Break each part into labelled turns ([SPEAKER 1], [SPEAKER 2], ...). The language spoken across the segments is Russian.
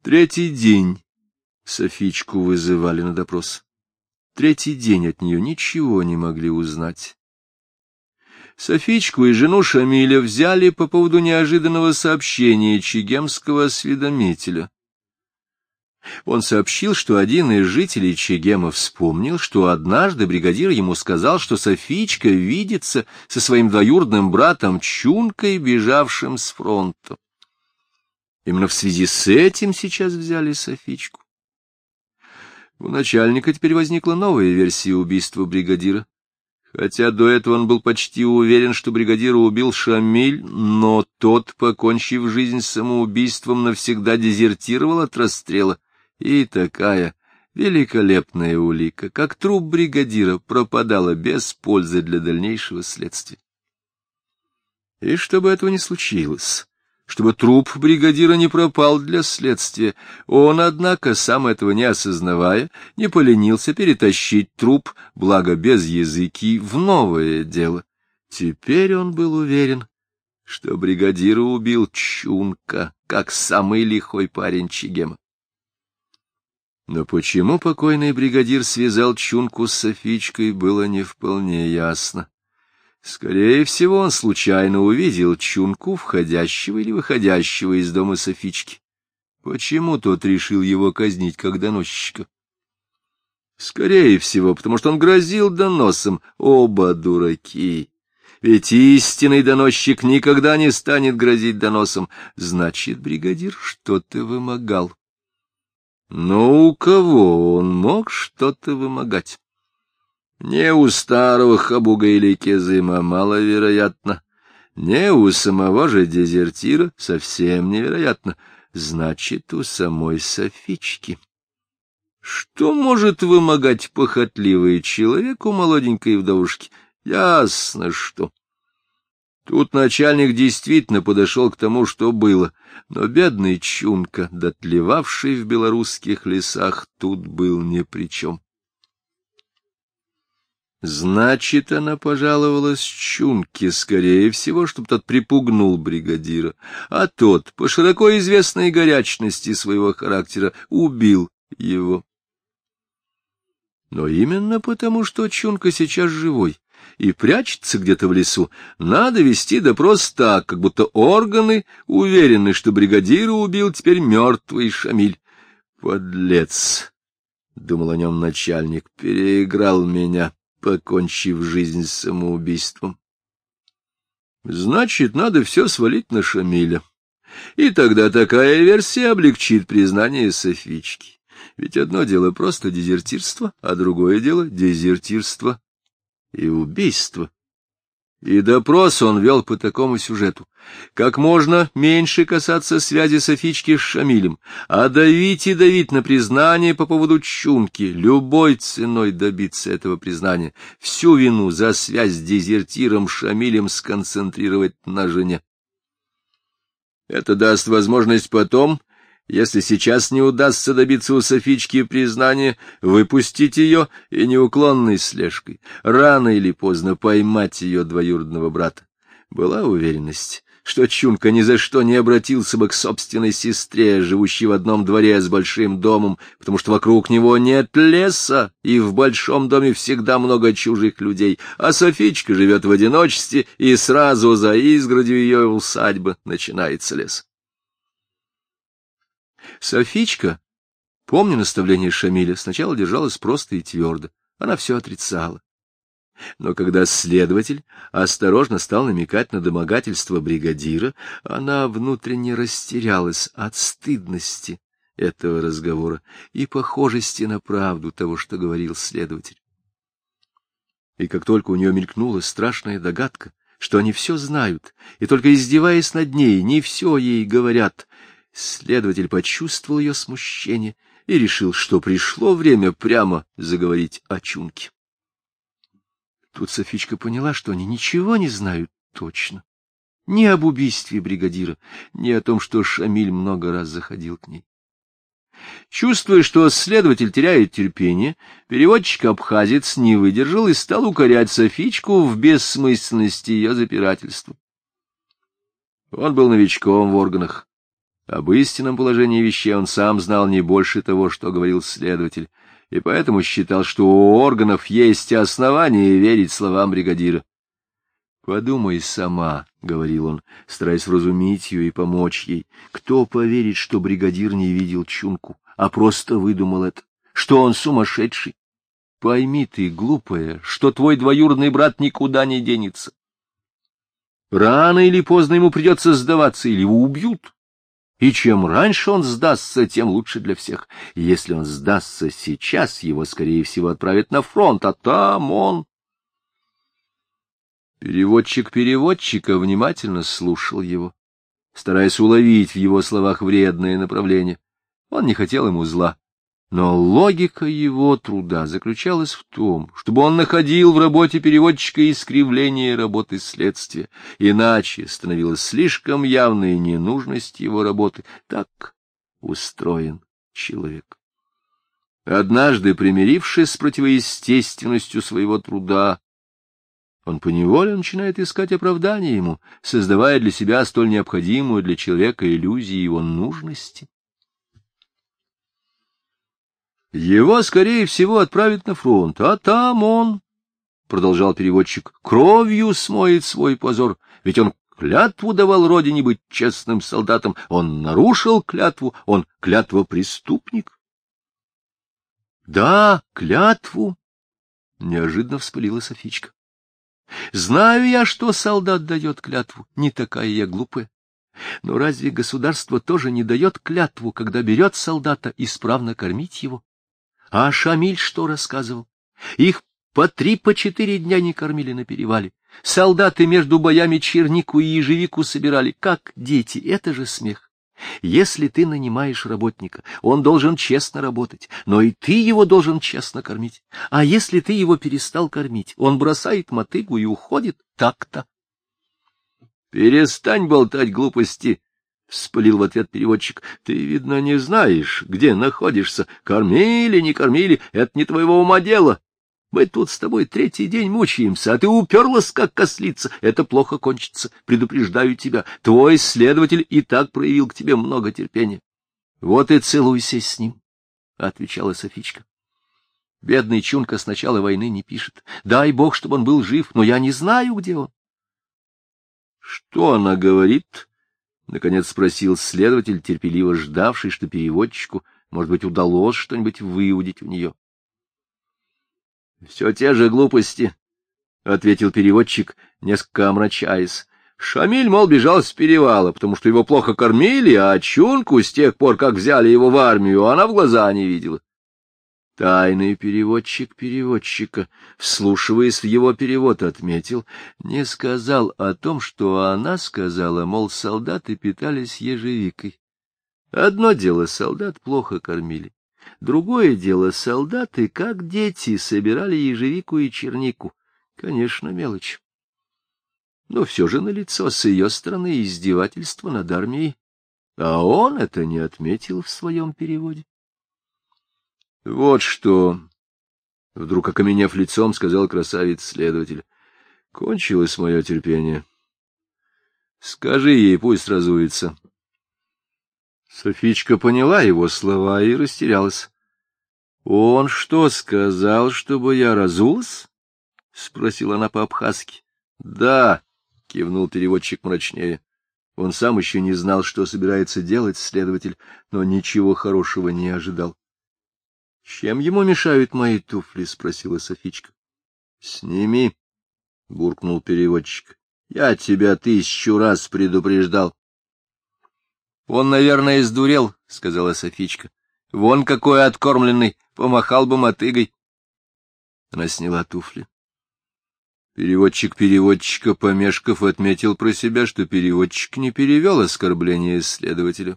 [SPEAKER 1] Третий день Софичку вызывали на допрос. Третий день от нее ничего не могли узнать. Софичку и жену Шамиля взяли по поводу неожиданного сообщения чегемского осведомителя. Он сообщил, что один из жителей Чегема вспомнил, что однажды бригадир ему сказал, что Софичка видится со своим двоюродным братом Чункой, бежавшим с фронта. Именно в связи с этим сейчас взяли Софичку. У начальника теперь возникла новая версия убийства бригадира. Хотя до этого он был почти уверен, что бригадира убил Шамиль, но тот, покончив жизнь самоубийством, навсегда дезертировал от расстрела. И такая великолепная улика, как труп бригадира, пропадала без пользы для дальнейшего следствия. И чтобы этого не случилось, чтобы труп бригадира не пропал для следствия, он, однако, сам этого не осознавая, не поленился перетащить труп, благо без языки, в новое дело. Теперь он был уверен, что бригадира убил Чунка, как самый лихой парень Чегема. Но почему покойный бригадир связал Чунку с Софичкой, было не вполне ясно. Скорее всего, он случайно увидел Чунку, входящего или выходящего из дома Софички. Почему тот решил его казнить как доносчика? Скорее всего, потому что он грозил доносом. Оба дураки. Ведь истинный доносчик никогда не станет грозить доносом. Значит, бригадир что-то вымогал. Но у кого он мог что-то вымогать? Не у старого Хабуга или Кезыма, маловероятно. Не у самого же дезертира, совсем невероятно. Значит, у самой Софички. Что может вымогать похотливый человек у молоденькой вдовушки? Ясно, что. Тут начальник действительно подошел к тому, что было, но бедный Чунка, дотлевавший в белорусских лесах, тут был ни при чем. Значит, она пожаловалась Чунке, скорее всего, чтобы тот припугнул бригадира, а тот, по широко известной горячности своего характера, убил его. Но именно потому, что Чунка сейчас живой и прячется где-то в лесу, надо вести допрос так, как будто органы уверены, что бригадира убил теперь мертвый Шамиль. «Подлец!» — думал о нем начальник, — переиграл меня, покончив жизнь самоубийством. Значит, надо все свалить на Шамиля. И тогда такая версия облегчит признание Софички. Ведь одно дело просто дезертирство, а другое дело дезертирство и убийство. И допрос он вел по такому сюжету. Как можно меньше касаться связи Софички с Шамилем, а давить и давить на признание по поводу Чунки, любой ценой добиться этого признания, всю вину за связь с дезертиром Шамилем сконцентрировать на жене. Это даст возможность потом, если сейчас не удастся добиться у Софички признания, выпустить ее и неуклонной слежкой, рано или поздно поймать ее двоюродного брата. Была уверенность, что Чунка ни за что не обратился бы к собственной сестре, живущей в одном дворе с большим домом, потому что вокруг него нет леса, и в большом доме всегда много чужих людей, а Софичка живет в одиночестве, и сразу за изгородью ее усадьбы начинается лес. Софичка, помня наставление Шамиля, сначала держалась просто и твердо. Она все отрицала. Но когда следователь осторожно стал намекать на домогательство бригадира, она внутренне растерялась от стыдности этого разговора и похожести на правду того, что говорил следователь. И как только у нее мелькнула страшная догадка, что они все знают, и только издеваясь над ней, не все ей говорят, следователь почувствовал ее смущение и решил, что пришло время прямо заговорить о Чунке. Тут Софичка поняла, что они ничего не знают точно. Ни об убийстве бригадира, ни о том, что Шамиль много раз заходил к ней. Чувствуя, что следователь теряет терпение, переводчик-абхазец не выдержал и стал укорять Софичку в бессмысленности ее запирательства. Он был новичком в органах, Об истинном положении вещей он сам знал не больше того, что говорил следователь, и поэтому считал, что у органов есть основания верить словам бригадира. «Подумай сама», — говорил он, стараясь вразумить ее и помочь ей. «Кто поверит, что бригадир не видел Чунку, а просто выдумал это, что он сумасшедший? Пойми ты, глупая, что твой двоюродный брат никуда не денется. Рано или поздно ему придется сдаваться, или его убьют. И чем раньше он сдастся, тем лучше для всех. Если он сдастся сейчас, его, скорее всего, отправят на фронт, а там он...» Переводчик переводчика внимательно слушал его, стараясь уловить в его словах вредное направление. Он не хотел ему зла, но логика его труда заключалась в том, чтобы он находил в работе переводчика искривление работы следствия, иначе становилась слишком явной ненужность его работы. Так устроен человек. Однажды, примирившись с противоестественностью своего труда, он поневоле начинает искать оправдание ему, создавая для себя столь необходимую для человека иллюзию его нужности. Его, скорее всего, отправят на фронт, а там он, — продолжал переводчик, — кровью смоет свой позор, ведь он клятву давал родине быть честным солдатом, он нарушил клятву, он клятвопреступник. — Да, клятву, — неожиданно вспылила Софичка. Знаю я, что солдат дает клятву, не такая я глупая. Но разве государство тоже не дает клятву, когда берет солдата исправно кормить его? А Шамиль что рассказывал? Их по 3-4 дня не кормили на перевале. Солдаты между боями чернику и ежевику собирали, как дети, это же смех. Если ты нанимаешь работника, он должен честно работать, но и ты его должен честно кормить. А если ты его перестал кормить, он бросает мотыгу и уходит так-то. — Перестань болтать глупости, — вспылил в ответ переводчик. — Ты, видно, не знаешь, где находишься. Кормили, не кормили — это не твоего ума дело. Мы тут с тобой 3-й день мучаемся, а ты уперлась, как кослица. Это плохо кончится, предупреждаю тебя. Твой следователь и так проявил к тебе много терпения. — Вот и целуйся с ним, — отвечала Софичка. Бедный Чунка с начала войны не пишет. Дай бог, чтобы он был жив, но я не знаю, где он. — Что она говорит? — наконец спросил следователь, терпеливо ждавший, что переводчику, может быть, удалось что-нибудь выудить у нее. — Все те же глупости, — ответил переводчик, несколько омрачаясь. Шамиль, мол, бежал с перевала, потому что его плохо кормили, а Чунку с тех пор, как взяли его в армию, она в глаза не видела. Тайный переводчик переводчика, вслушиваясь в его перевод, отметил, не сказал о том, что она сказала, мол, солдаты питались ежевикой. Одно дело, солдат плохо кормили. Другое дело, солдаты, как дети, собирали ежевику и чернику. Конечно, мелочь. Но все же налицо с ее стороны издевательство над армией, а он это не отметил в своем переводе. — Вот что, — вдруг окаменев лицом, сказал красавец-следователь, — кончилось мое терпение. Скажи ей, пусть разуется. Софичка поняла его слова и растерялась. — Он что, сказал, чтобы я разулась? — спросила она по-абхазски. — Да, — кивнул переводчик мрачнее. Он сам еще не знал, что собирается делать следователь, но ничего хорошего не ожидал. — Чем ему мешают мои туфли? — спросила Софичка. — Сними, — буркнул переводчик. — Я тебя 1000 раз предупреждал. — Он, наверное, сдурел, — сказала Софичка. — Вон какой откормленный, помахал бы мотыгой. Она сняла туфли. Переводчик переводчика, помешков, отметил про себя, что переводчик не перевел оскорбление следователю.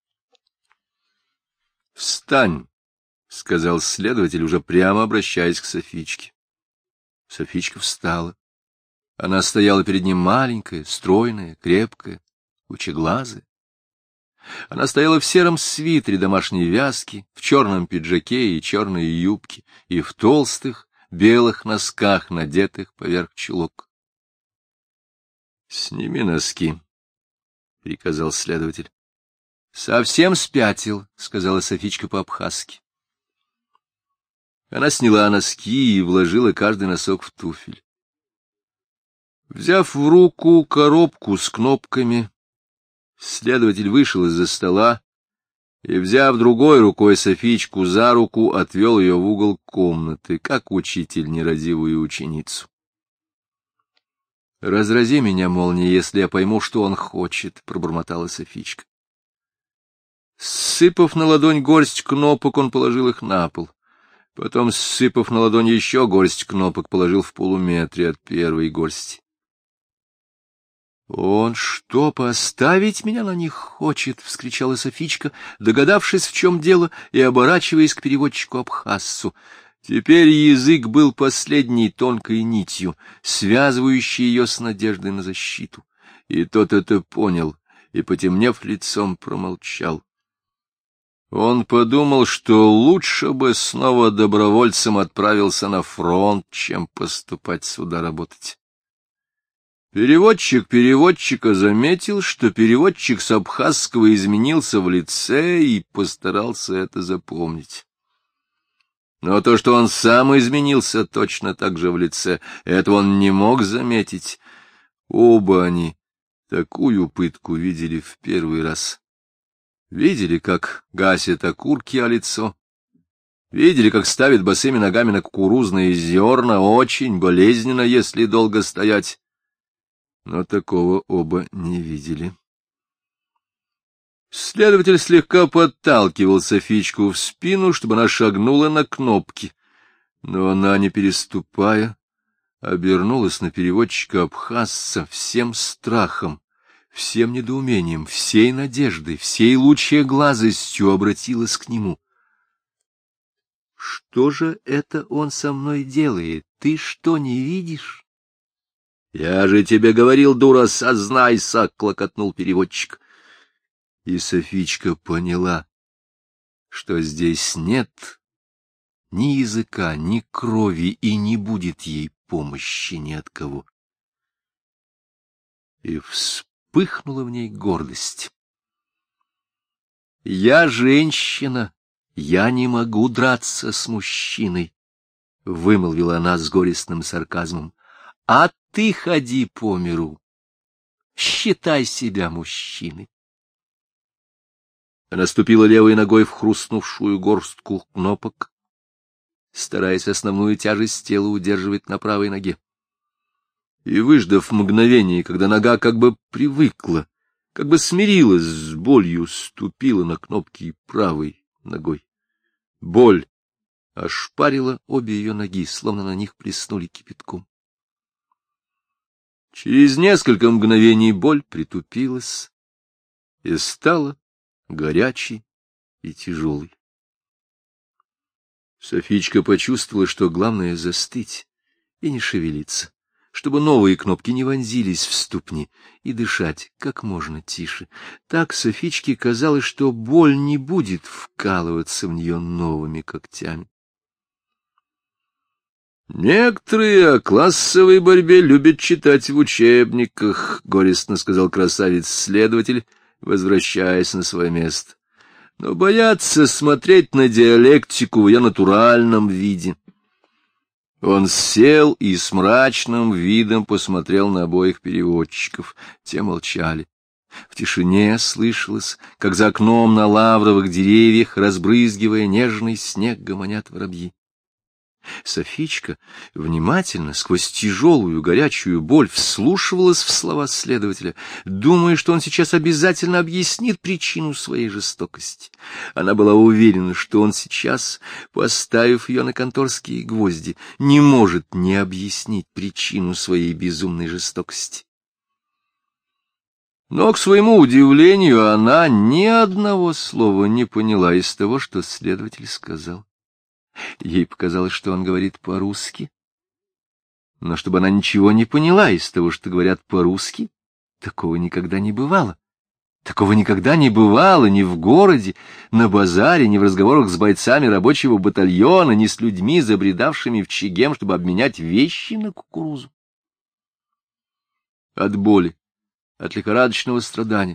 [SPEAKER 1] — Встань, — сказал следователь, уже прямо обращаясь к Софичке. Софичка встала. Она стояла перед ним маленькая, стройная, крепкая, лучеглазая. Она стояла в сером свитере домашней вязки, в черном пиджаке и черной юбке, и в толстых белых носках, надетых поверх чулок. — Сними носки, — приказал следователь. Совсем спятил, — сказала Софичка по-абхазски. Она сняла носки и вложила каждый носок в туфель. Взяв в руку коробку с кнопками, следователь вышел из-за стола и, взяв другой рукой Софичку за руку, отвел ее в угол комнаты, как учитель нерадивую ученицу. — Разрази меня, молния, если я пойму, что он хочет, — пробормотала Софичка. Сыпав на ладонь горсть кнопок, он положил их на пол. Потом, сыпав на ладонь еще горсть кнопок, положил в полуметре от первой горсти. — Он что, поставить меня на них хочет? — вскричала Софичка, догадавшись, в чем дело, и оборачиваясь к переводчику-абхазцу. Теперь язык был последней тонкой нитью, связывающей ее с надеждой на защиту. И тот это понял, и, потемнев лицом, промолчал. Он подумал, что лучше бы снова добровольцем отправился на фронт, чем поступать сюда работать. Переводчик переводчика заметил, что переводчик с абхазского изменился в лице, и постарался это запомнить. Но то, что он сам изменился точно так же в лице, этого он не мог заметить. Оба они такую пытку видели в первый раз. Видели, как гасят окурки о лицо. Видели, как ставят босыми ногами на кукурузные зерна, очень болезненно, если долго стоять. Но такого оба не видели. Следователь слегка подталкивал Софичку в спину, чтобы она шагнула на кнопки, но она, не переступая, обернулась на переводчика-абхазца всем страхом, всем недоумением, всей надеждой, всей лучеглазостью обратилась к нему. — Что же это он со мной делает? Ты что, не видишь? — Я же тебе говорил, дура, сознайся! — клокотнул переводчик. И Софичка поняла, что здесь нет ни языка, ни крови, и не будет ей помощи ни от кого. И вспыхнула в ней гордость. «Я женщина, я не могу драться с мужчиной», — вымолвила она с горестным сарказмом. «А ты ходи по миру, считай себя мужчиной». Она ступила левой ногой в хрустнувшую горстку кнопок, стараясь основную тяжесть тела удерживать на правой ноге. И, выждав мгновение, когда нога как бы привыкла, как бы смирилась с болью, ступила на кнопки правой ногой. Боль ошпарила обе ее ноги, словно на них плеснули кипятком. Через несколько мгновений боль притупилась и стала горячий и тяжелый. Софичка почувствовала, что главное — застыть и не шевелиться, чтобы новые кнопки не вонзились в ступни, и дышать как можно тише. Так Софичке казалось, что боль не будет вкалываться в нее новыми когтями. «Некоторые о классовой борьбе любят читать в учебниках», — горестно сказал красавец-следователь, возвращаясь на свое место, но боятся смотреть на диалектику в ее натуральном виде. Он сел и с мрачным видом посмотрел на обоих переводчиков. Те молчали. В тишине слышалось, как за окном на лавровых деревьях, разбрызгивая нежный снег, гомонят воробьи. Софичка внимательно, сквозь тяжелую горячую боль, вслушивалась в слова следователя, думая, что он сейчас обязательно объяснит причину своей жестокости. Она была уверена, что он сейчас, поставив ее на конторские гвозди, не может не объяснить причину своей безумной жестокости. Но, к своему удивлению, она ни одного слова не поняла из того, что следователь сказал. Ей показалось, что он говорит по-русски. Но чтобы она ничего не поняла из того, что говорят по-русски, такого никогда не бывало. Такого никогда не бывало ни в городе, на базаре, ни в разговорах с бойцами рабочего батальона, ни с людьми, забредавшими в Чегем, чтобы обменять вещи на кукурузу. От боли, от лихорадочного страдания,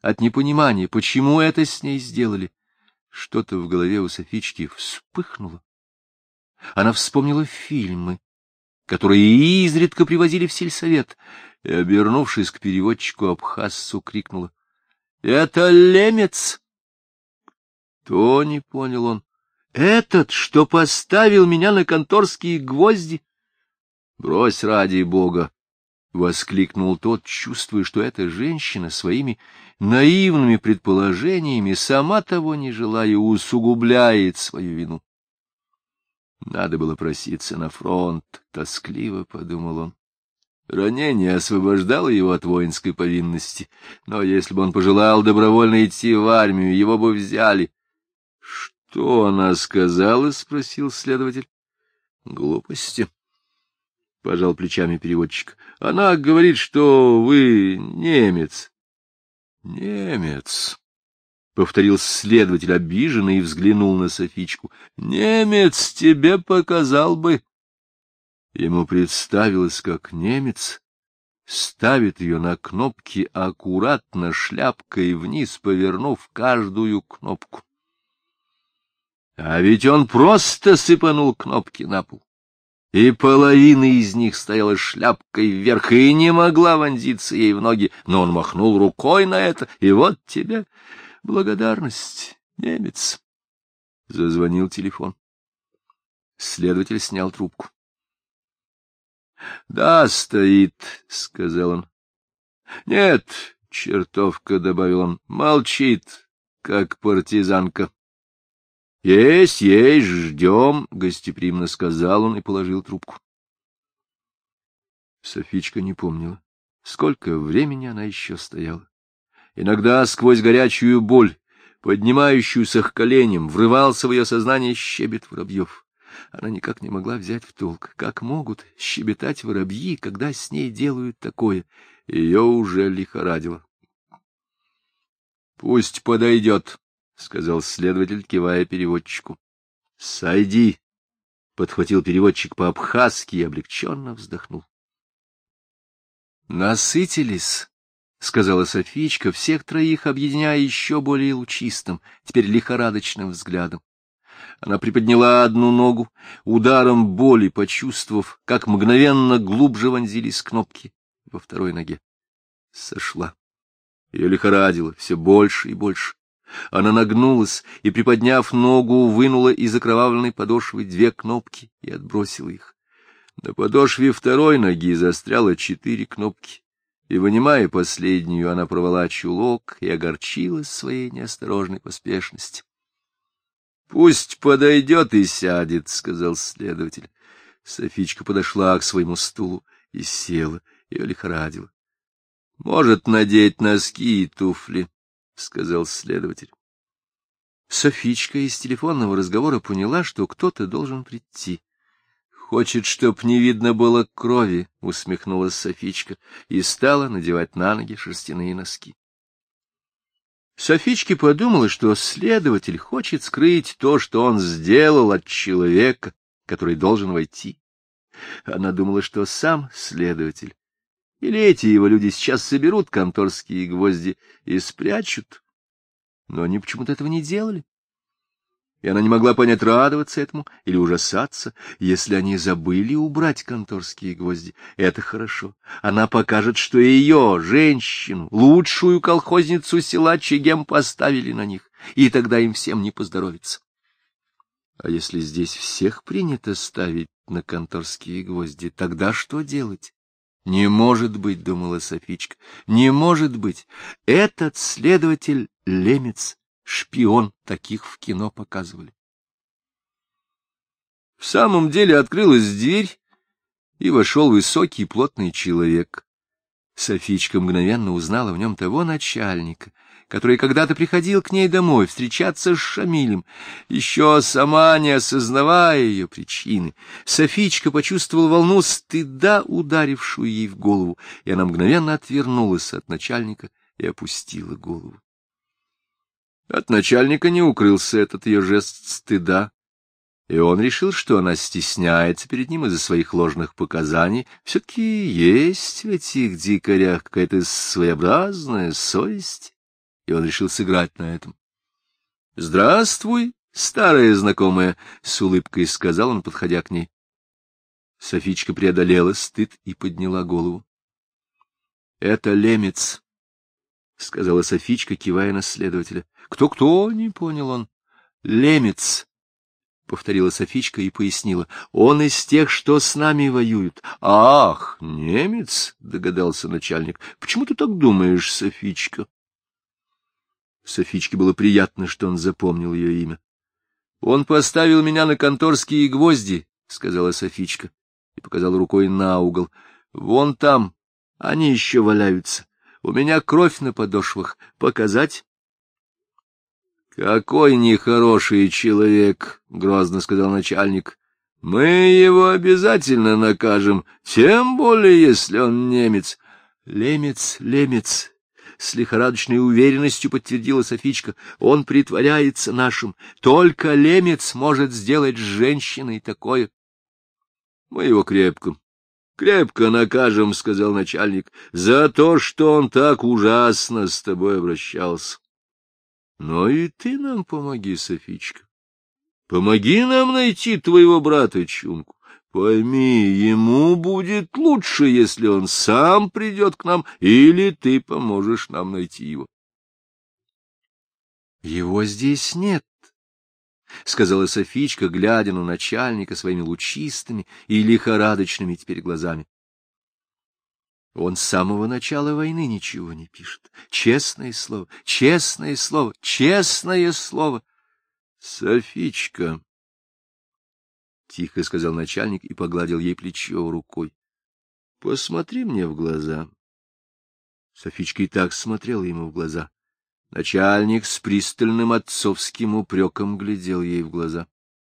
[SPEAKER 1] от непонимания, почему это с ней сделали. Что-то в голове у Софички вспыхнуло. Она вспомнила фильмы, которые изредка привозили в сельсовет, и, обернувшись к переводчику-абхазцу, крикнула: — Это Лемец! — То не понял он. — Этот, что поставил меня на конторские гвозди? — Брось ради бога! — воскликнул тот, чувствуя, что эта женщина своими наивными предположениями, сама того не желая, усугубляет свою вину. Надо было проситься на фронт, тоскливо подумал он. Ранение освобождало его от воинской повинности, но если бы он пожелал добровольно идти в армию, его бы взяли. — Что она сказала? — спросил следователь. — Глупости, — пожал плечами переводчик. — Она говорит, что вы немец. — Немец, — повторил следователь обиженно и взглянул на Софичку. — Немец тебе показал бы. Ему представилось, как немец ставит ее на кнопки аккуратно шляпкой вниз, повернув каждую кнопку. А ведь он просто сыпанул кнопки на пол, и половина из них стояла шляпкой вверх и не могла вонзиться ей в ноги, но он махнул рукой на это, и вот тебе благодарность, немец. Зазвонил телефон. Следователь снял трубку. — Да, стоит, — сказал он. — Нет, чертовка, — добавил он, — молчит, как партизанка. — Есть, ждем, — гостеприимно сказал он и положил трубку. Софичка не помнила, сколько времени она еще стояла. Иногда сквозь горячую боль, поднимающуюся к коленям, врывался в ее сознание щебет воробьев. Она никак не могла взять в толк, как могут щебетать воробьи, когда с ней делают такое. Ее уже лихорадило. — Пусть подойдет, — сказал следователь, кивая переводчику. — Сойди, — подхватил переводчик по-абхазски и облегченно вздохнул. — Насытились, — сказала Софичка, всех троих объединяя еще более лучистым, теперь лихорадочным взглядом. Она приподняла одну ногу, ударом боли почувствовав, как мгновенно глубже вонзились кнопки во второй ноге. Сошла. Ее лихорадило все больше и больше. Она нагнулась и, приподняв ногу, вынула из окровавленной подошвы 2 кнопки и отбросила их. На подошве второй ноги застряло 4 кнопки, и, вынимая последнюю, она порвала чулок и огорчилась своей неосторожной поспешности. — Пусть подойдет и сядет, — сказал следователь. Софичка подошла к своему стулу и села, ее лихорадило. — Может надеть носки и туфли, — сказал следователь. Софичка из телефонного разговора поняла, что кто-то должен прийти. — Хочет, чтоб не видно было крови, — усмехнулась Софичка и стала надевать на ноги шерстяные носки. Софичке подумала, что следователь хочет скрыть то, что он сделал, от человека, который должен войти. Она думала, что сам следователь или эти его люди сейчас соберут конторские гвозди и спрячут, но они почему-то этого не делали. И она не могла понять, радоваться этому или ужасаться. Если они забыли убрать конторские гвозди, это хорошо. Она покажет, что ее, женщину, лучшую колхозницу села Чегем, поставили на них, и тогда им всем не поздоровится. А если здесь всех принято ставить на конторские гвозди, тогда что делать? Не может быть, — думала Софичка, — не может быть. Этот следователь Лемец, шпион, таких в кино показывали. В самом деле открылась дверь, и вошел высокий плотный человек. Софичка мгновенно узнала в нем того начальника, который когда-то приходил к ней домой встречаться с Шамилем. Еще сама не осознавая ее причины, Софичка почувствовала волну стыда, ударившую ей в голову, и она мгновенно отвернулась от начальника и опустила голову. От начальника не укрылся этот ее жест стыда, и он решил, что она стесняется перед ним из-за своих ложных показаний. Все-таки есть в этих дикарях какая-то своеобразная совесть, и он решил сыграть на этом. — Здравствуй, старая знакомая, — с улыбкой сказал он, подходя к ней. Софичка преодолела стыд и подняла голову. — Это Лемец, — сказала Софичка, кивая на следователя. — Кто-кто? — не понял он. — Лемец, — повторила Софичка и пояснила. — Он из тех, что с нами воюют. — Ах, немец, — догадался начальник. — Почему ты так думаешь, Софичка? Софичке было приятно, что он запомнил ее имя. — Он поставил меня на конторские гвозди, — сказала Софичка и показала рукой на угол. — Вон там они еще валяются. У меня кровь на подошвах. Показать? — Какой нехороший человек, — грозно сказал начальник. — Мы его обязательно накажем, тем более, если он немец. — Лемец, Лемец, — с лихорадочной уверенностью подтвердила Софичка. — Он притворяется нашим. Только Лемец может сделать с женщиной такое. — Мы его крепко накажем, — сказал начальник, — за то, что он так ужасно с тобой обращался. Но и ты нам помоги, Софичка. Помоги нам найти твоего брата Чунку. Пойми, ему будет лучше, если он сам придет к нам, или ты поможешь нам найти его. — Его здесь нет, — сказала Софичка, глядя на начальника своими лучистыми и лихорадочными теперь глазами. Он с самого начала войны ничего не пишет. Честное слово, честное слово, честное слово. — Софичка, — тихо сказал начальник и погладил ей плечо рукой, — посмотри мне в глаза. Софичка и так смотрела ему в глаза. Начальник с пристальным отцовским упреком глядел ей в глаза.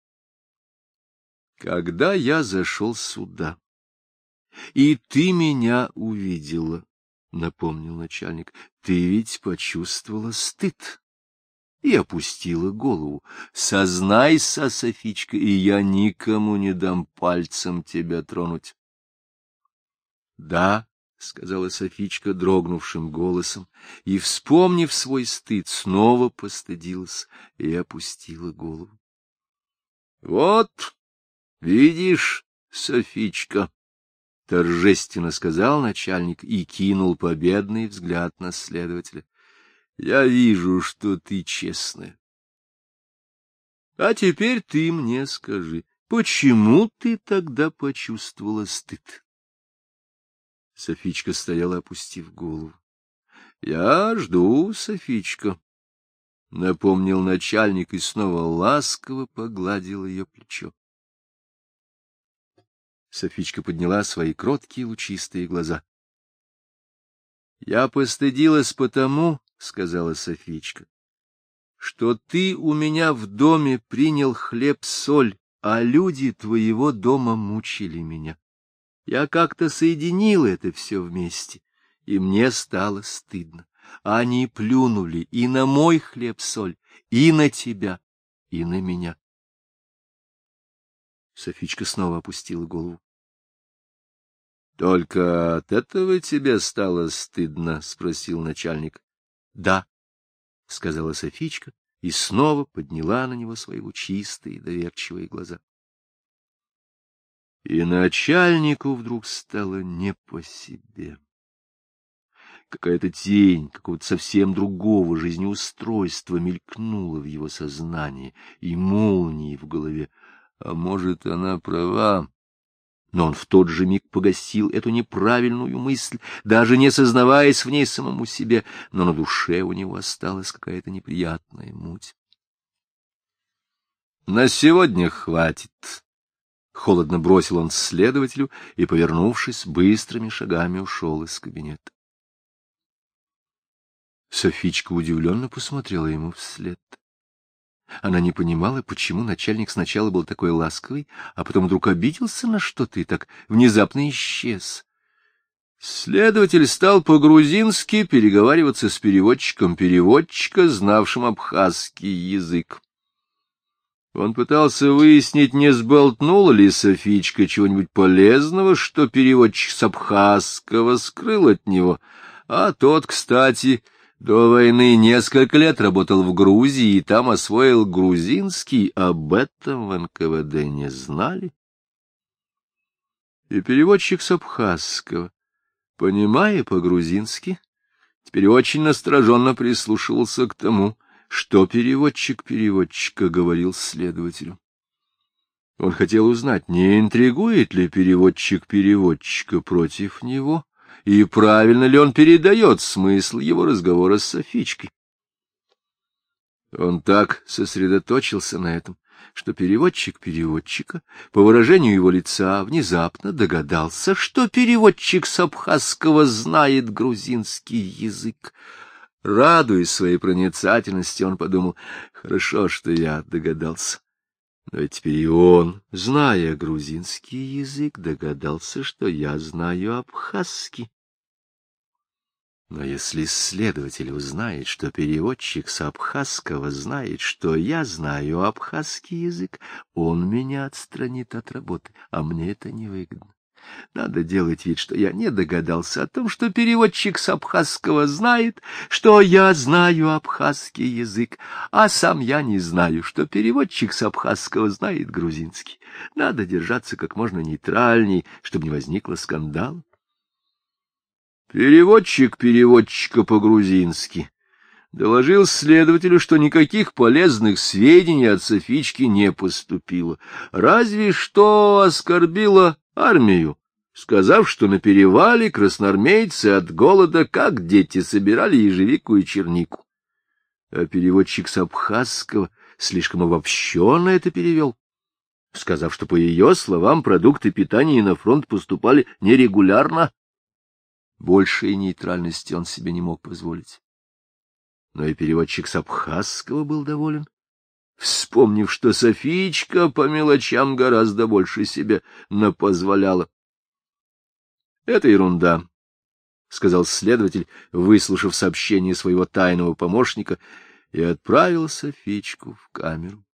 [SPEAKER 1] — Когда я зашел сюда, и ты меня увидела, — напомнил начальник, — ты ведь почувствовала стыд и опустила голову. Сознайся, Софичка, и я никому не дам пальцем тебя тронуть. — Да, — сказала Софичка дрогнувшим голосом, и, вспомнив свой стыд, снова постыдилась и опустила голову. — Вот, видишь, Софичка, — торжественно сказал начальник и кинул победный взгляд на следователя. — Я вижу, что ты честная. А теперь ты мне скажи, почему ты тогда почувствовала стыд? Софичка стояла, опустив голову. — Я жду, Софичка, — напомнил начальник и снова ласково погладил ее плечо. Софичка подняла свои кроткие лучистые глаза. — Я постыдилась потому, — сказала Софичка, — что ты у меня в доме принял хлеб-соль, а люди твоего дома мучили меня. Я как-то соединила это все вместе, и мне стало стыдно. Они плюнули и на мой хлеб-соль, и на тебя, и на меня. Софичка снова опустила голову. — Только от этого тебе стало стыдно? — спросил начальник. — Да, — сказала Софичка и снова подняла на него свои лучистые доверчивые глаза. И начальнику вдруг стало не по себе. Какая-то тень какого-то совсем другого жизнеустройства мелькнула в его сознании и молнией в голове. А может, она права? Но он в тот же миг погасил эту неправильную мысль, даже не сознаваясь в ней самому себе, но на душе у него осталась какая-то неприятная муть. — На сегодня хватит. Холодно бросил он следователю и, повернувшись, быстрыми шагами ушел из кабинета. Софичка удивленно посмотрела ему вслед. Она не понимала, почему начальник сначала был такой ласковый, а потом вдруг обиделся на что-то и так внезапно исчез. Следователь стал по-грузински переговариваться с переводчиком переводчика, знавшим абхазский язык. Он пытался выяснить, не сболтнула ли Софичка чего-нибудь полезного, что переводчик с абхазского скрыл от него, а тот, кстати, До войны несколько лет работал в Грузии и там освоил грузинский, об этом в НКВД не знали. И переводчик с абхазского, понимая по-грузински, теперь очень настороженно прислушивался к тому, что переводчик переводчика говорил следователю. Он хотел узнать, не интригует ли переводчик переводчика против него, и правильно ли он передает смысл его разговора с Софичкой. Он так сосредоточился на этом, что переводчик переводчика, по выражению его лица, внезапно догадался, что переводчик с абхазского знает грузинский язык. Радуясь своей проницательности, он подумал: хорошо, что я догадался. Но ведь теперь и он, зная грузинский язык, догадался, что я знаю абхазский. Но если следователь узнает, что переводчик с абхазского знает, что я знаю абхазский язык, он меня отстранит от работы, а мне это невыгодно. Надо делать вид, что я не догадался о том, что переводчик с абхазского знает, что я знаю абхазский язык, а сам я не знаю, что переводчик с абхазского знает грузинский. Надо держаться как можно нейтральней, чтобы не возникло скандала. Переводчик переводчика по-грузински доложил следователю, что никаких полезных сведений от Софички не поступило, разве что оскорбила армию, сказав, что на перевале красноармейцы от голода, как дети, собирали ежевику и чернику. А переводчик с абхазского слишком обобщенно это перевел, сказав, что, по ее словам, продукты питания на фронт поступали нерегулярно. Большей нейтральности он себе не мог позволить. Но и переводчик с абхазского был доволен, вспомнив, что Софичка по мелочам гораздо больше себе напозволяла. — Это ерунда, — сказал следователь, выслушав сообщение своего тайного помощника, и отправил Софичку в камеру.